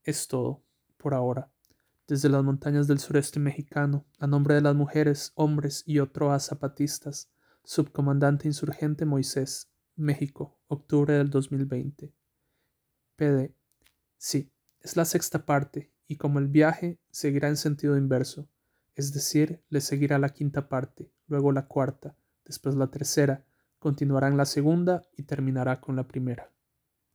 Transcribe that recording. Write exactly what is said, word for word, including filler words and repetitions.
Es todo, por ahora. Desde las montañas del sureste mexicano, a nombre de las mujeres, hombres y otros zapatistas, Subcomandante Insurgente Moisés, México, octubre del dos mil veinte. P D. Sí, es la sexta parte, y como el viaje seguirá en sentido inverso, es decir, le seguirá la quinta parte, luego la cuarta, después la tercera, continuará en la segunda y terminará con la primera.